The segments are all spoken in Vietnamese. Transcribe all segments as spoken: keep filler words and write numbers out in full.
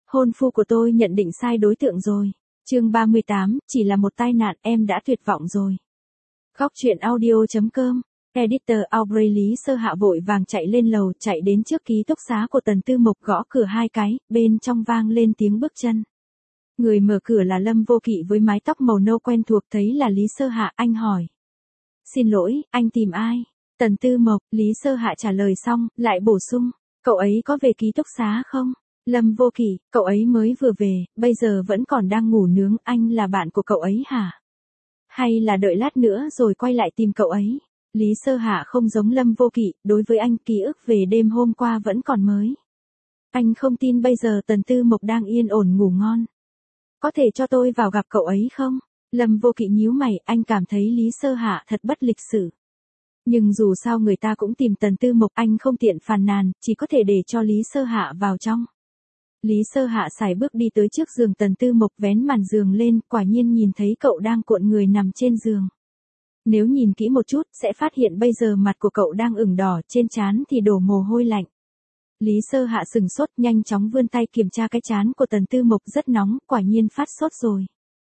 hôn phu của tôi nhận định sai đối tượng rồi. Chương ba mươi tám, chỉ là một tai nạn, em đã tuyệt vọng rồi. Góc truyện audio.com. Editor Aubrey. Lý Sơ Hạ vội vàng chạy lên lầu, chạy đến trước ký túc xá của Tần Tư Mộc, gõ cửa hai cái, bên trong vang lên tiếng bước chân. Người mở cửa là Lâm Vô Kỵ với mái tóc màu nâu quen thuộc, thấy là Lý Sơ Hạ, anh hỏi. Xin lỗi, anh tìm ai? Tần Tư Mộc. Lý Sơ Hạ trả lời xong, lại bổ sung, cậu ấy có về ký túc xá không? Lâm Vô Kỵ, cậu ấy mới vừa về, bây giờ vẫn còn đang ngủ nướng, anh là bạn của cậu ấy hả? Hay là đợi lát nữa rồi quay lại tìm cậu ấy? Lý Sơ Hạ không giống Lâm Vô Kỵ, đối với anh ký ức về đêm hôm qua vẫn còn mới. Anh không tin bây giờ Tần Tư Mộc đang yên ổn ngủ ngon. Có thể cho tôi vào gặp cậu ấy không? Lâm Vô Kỵ nhíu mày, anh cảm thấy Lý Sơ Hạ thật bất lịch sự. Nhưng dù sao người ta cũng tìm Tần Tư Mộc, anh không tiện phàn nàn, chỉ có thể để cho Lý Sơ Hạ vào trong. Lý Sơ Hạ sải bước đi tới trước giường Tần Tư Mộc, vén màn giường lên, quả nhiên nhìn thấy cậu đang cuộn người nằm trên giường. Nếu nhìn kỹ một chút, sẽ phát hiện bây giờ mặt của cậu đang ửng đỏ, trên trán thì đổ mồ hôi lạnh. Lý Sơ Hạ sừng sốt, nhanh chóng vươn tay kiểm tra cái trán của Tần Tư Mộc, rất nóng, quả nhiên phát sốt rồi.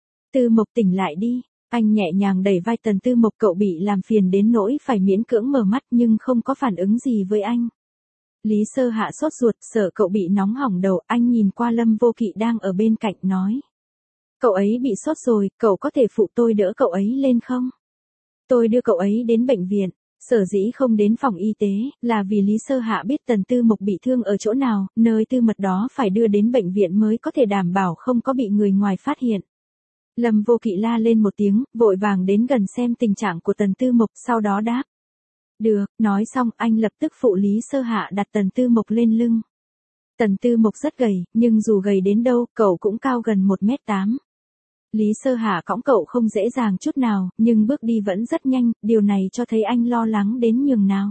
Tư Mộc tỉnh lại đi. Anh nhẹ nhàng đẩy vai Tần Tư Mộc, cậu bị làm phiền đến nỗi phải miễn cưỡng mở mắt nhưng không có phản ứng gì với anh. Lý Sơ Hạ sốt ruột, sợ cậu bị nóng hỏng đầu, anh nhìn qua Lâm Vô Kỵ đang ở bên cạnh nói. Cậu ấy bị sốt rồi, cậu có thể phụ tôi đỡ cậu ấy lên không? Tôi đưa cậu ấy đến bệnh viện. Sở dĩ không đến phòng y tế, là vì Lý Sơ Hạ biết Tần Tư Mộc bị thương ở chỗ nào, nơi tư mật đó phải đưa đến bệnh viện mới có thể đảm bảo không có bị người ngoài phát hiện. Lâm Vô Kỵ la lên một tiếng, vội vàng đến gần xem tình trạng của Tần Tư Mộc, sau đó đáp. Được, nói xong anh lập tức phụ Lý Sơ Hạ đặt Tần Tư Mộc lên lưng. Tần Tư Mộc rất gầy, nhưng dù gầy đến đâu, cậu cũng cao gần một mét tám. Lý Sơ Hạ cõng cậu không dễ dàng chút nào, nhưng bước đi vẫn rất nhanh, điều này cho thấy anh lo lắng đến nhường nào.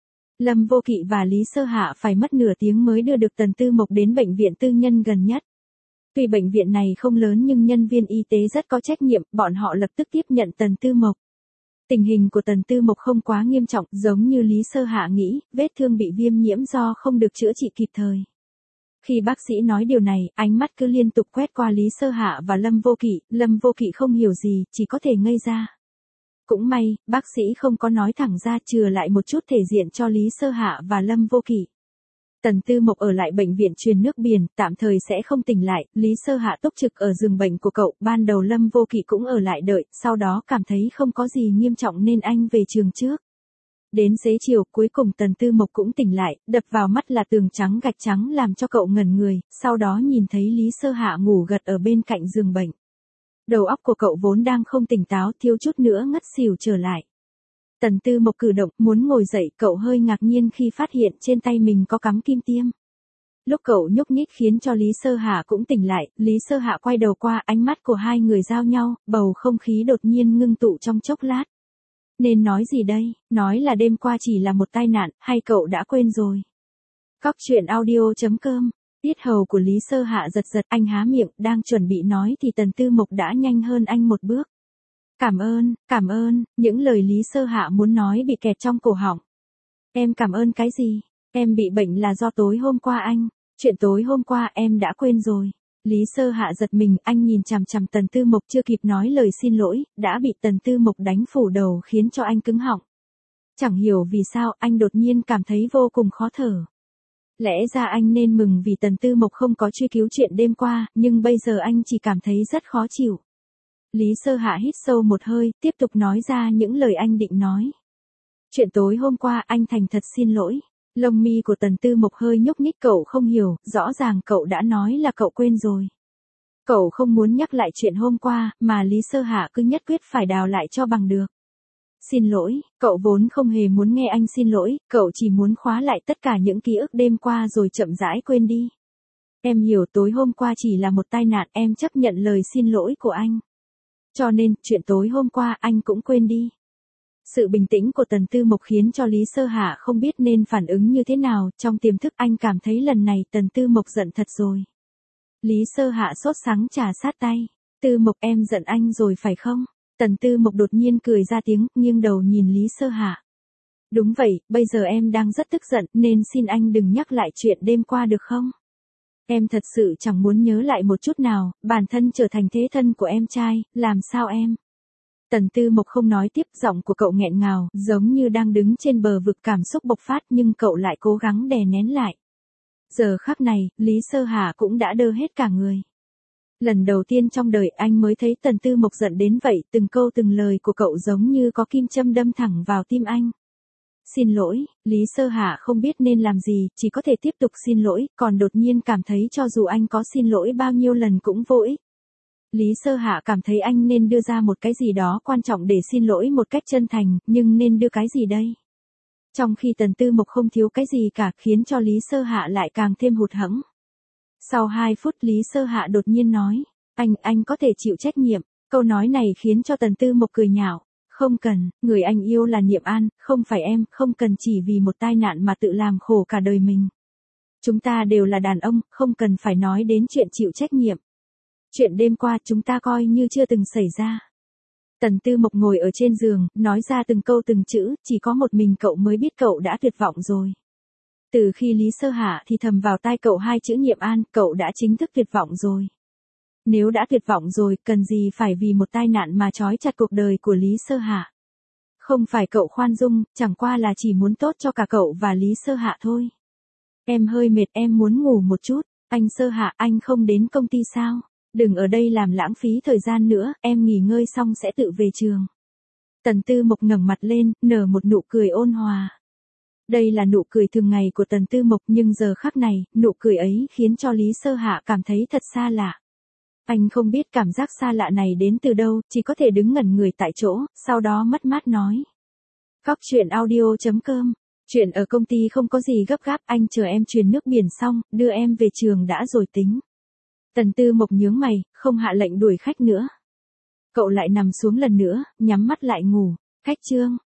Lâm Vô Kỵ và Lý Sơ Hạ phải mất nửa tiếng mới đưa được Tần Tư Mộc đến bệnh viện tư nhân gần nhất. Tuy bệnh viện này không lớn nhưng nhân viên y tế rất có trách nhiệm, bọn họ lập tức tiếp nhận Tần Tư Mộc. Tình hình của Tần Tư Mộc không quá nghiêm trọng, giống như Lý Sơ Hạ nghĩ, vết thương bị viêm nhiễm do không được chữa trị kịp thời. Khi bác sĩ nói điều này, ánh mắt cứ liên tục quét qua Lý Sơ Hạ và Lâm Vô Kỵ, Lâm Vô Kỵ không hiểu gì, chỉ có thể ngây ra. Cũng may, bác sĩ không có nói thẳng ra, chừa lại một chút thể diện cho Lý Sơ Hạ và Lâm Vô Kỵ. Tần Tư Mộc ở lại bệnh viện truyền nước biển, tạm thời sẽ không tỉnh lại, Lý Sơ Hạ túc trực ở giường bệnh của cậu, ban đầu Lâm Vô Kỵ cũng ở lại đợi, sau đó cảm thấy không có gì nghiêm trọng nên anh về trường trước. Đến xế chiều, cuối cùng Tần Tư Mộc cũng tỉnh lại, đập vào mắt là tường trắng gạch trắng làm cho cậu ngẩn người, sau đó nhìn thấy Lý Sơ Hạ ngủ gật ở bên cạnh giường bệnh. Đầu óc của cậu vốn đang không tỉnh táo, thiếu chút nữa ngất xỉu trở lại. Tần Tư Mộc cử động, muốn ngồi dậy, cậu hơi ngạc nhiên khi phát hiện trên tay mình có cắm kim tiêm. Lúc cậu nhúc nhích khiến cho Lý Sơ Hạ cũng tỉnh lại, Lý Sơ Hạ quay đầu qua, ánh mắt của hai người giao nhau, bầu không khí đột nhiên ngưng tụ trong chốc lát. Nên nói gì đây, nói là đêm qua chỉ là một tai nạn, hay cậu đã quên rồi? Góc truyện audio.com. Tiết hầu của Lý Sơ Hạ giật giật, anh há miệng, đang chuẩn bị nói thì Tần Tư Mộc đã nhanh hơn anh một bước. Cảm ơn, cảm ơn, những lời Lý Sơ Hạ muốn nói bị kẹt trong cổ họng. Em cảm ơn cái gì? Em bị bệnh là do tối hôm qua anh. Chuyện tối hôm qua em đã quên rồi. Lý Sơ Hạ giật mình, anh nhìn chằm chằm Tần Tư Mộc, chưa kịp nói lời xin lỗi, đã bị Tần Tư Mộc đánh phủ đầu khiến cho anh cứng họng. Chẳng hiểu vì sao, anh đột nhiên cảm thấy vô cùng khó thở. Lẽ ra anh nên mừng vì Tần Tư Mộc không có truy cứu chuyện đêm qua, nhưng bây giờ anh chỉ cảm thấy rất khó chịu. Lý Sơ Hạ hít sâu một hơi, tiếp tục nói ra những lời anh định nói. Chuyện tối hôm qua anh thành thật xin lỗi. Lông mi của Tần Tư Mộc hơi nhúc nhích, cậu không hiểu, rõ ràng cậu đã nói là cậu quên rồi. Cậu không muốn nhắc lại chuyện hôm qua, mà Lý Sơ Hạ cứ nhất quyết phải đào lại cho bằng được. Xin lỗi, cậu vốn không hề muốn nghe anh xin lỗi, cậu chỉ muốn khóa lại tất cả những ký ức đêm qua rồi chậm rãi quên đi. Em hiểu tối hôm qua chỉ là một tai nạn, em chấp nhận lời xin lỗi của anh. Cho nên, chuyện tối hôm qua anh cũng quên đi. Sự bình tĩnh của Tần Tư Mộc khiến cho Lý Sơ Hạ không biết nên phản ứng như thế nào, trong tiềm thức anh cảm thấy lần này Tần Tư Mộc giận thật rồi. Lý Sơ Hạ sốt sắng trà sát tay. Tư Mộc, em giận anh rồi phải không? Tần Tư Mộc đột nhiên cười ra tiếng, nghiêng đầu nhìn Lý Sơ Hạ. Đúng vậy, bây giờ em đang rất tức giận, nên xin anh đừng nhắc lại chuyện đêm qua được không? Em thật sự chẳng muốn nhớ lại một chút nào, bản thân trở thành thế thân của em trai, làm sao em? Tần Tư Mộc không nói tiếp, giọng của cậu nghẹn ngào, giống như đang đứng trên bờ vực cảm xúc bộc phát nhưng cậu lại cố gắng đè nén lại. Giờ khắc này, Lý Sơ Hà cũng đã đơ hết cả người. Lần đầu tiên trong đời anh mới thấy Tần Tư Mộc giận đến vậy, từng câu từng lời của cậu giống như có kim châm đâm thẳng vào tim anh. Xin lỗi, Lý Sơ Hạ không biết nên làm gì, chỉ có thể tiếp tục xin lỗi, còn đột nhiên cảm thấy cho dù anh có xin lỗi bao nhiêu lần cũng vô ích. Lý Sơ Hạ cảm thấy anh nên đưa ra một cái gì đó quan trọng để xin lỗi một cách chân thành, nhưng nên đưa cái gì đây? Trong khi Tần Tư Mộc không thiếu cái gì cả, khiến cho Lý Sơ Hạ lại càng thêm hụt hẫng. Sau hai phút Lý Sơ Hạ đột nhiên nói, anh, anh có thể chịu trách nhiệm. Câu nói này khiến cho Tần Tư Mộc cười nhạo. Không cần, người anh yêu là Niệm An, không phải em, không cần chỉ vì một tai nạn mà tự làm khổ cả đời mình. Chúng ta đều là đàn ông, không cần phải nói đến chuyện chịu trách nhiệm. Chuyện đêm qua chúng ta coi như chưa từng xảy ra. Tần Tư Mộc ngồi ở trên giường, nói ra từng câu từng chữ, chỉ có một mình cậu mới biết cậu đã tuyệt vọng rồi. Từ khi Lý Sơ Hạ thì thầm vào tai cậu hai chữ Niệm An, cậu đã chính thức tuyệt vọng rồi. Nếu đã tuyệt vọng rồi, cần gì phải vì một tai nạn mà trói chặt cuộc đời của Lý Sơ Hạ. Không phải cậu khoan dung, chẳng qua là chỉ muốn tốt cho cả cậu và Lý Sơ Hạ thôi. Em hơi mệt, em muốn ngủ một chút. Anh Sơ Hạ, anh không đến công ty sao? Đừng ở đây làm lãng phí thời gian nữa, em nghỉ ngơi xong sẽ tự về trường. Tần Tư Mộc ngẩng mặt lên, nở một nụ cười ôn hòa. Đây là nụ cười thường ngày của Tần Tư Mộc, nhưng giờ khắc này, nụ cười ấy khiến cho Lý Sơ Hạ cảm thấy thật xa lạ. Anh không biết cảm giác xa lạ này đến từ đâu, chỉ có thể đứng ngẩn người tại chỗ, sau đó mất mát nói. Góc truyện audio chấm com. Chuyện ở công ty không có gì gấp gáp, anh chờ em truyền nước biển xong, đưa em về trường đã rồi tính. Tần Tư Mộc nhướng mày, không hạ lệnh đuổi khách nữa. Cậu lại nằm xuống lần nữa, nhắm mắt lại ngủ. Khách trương.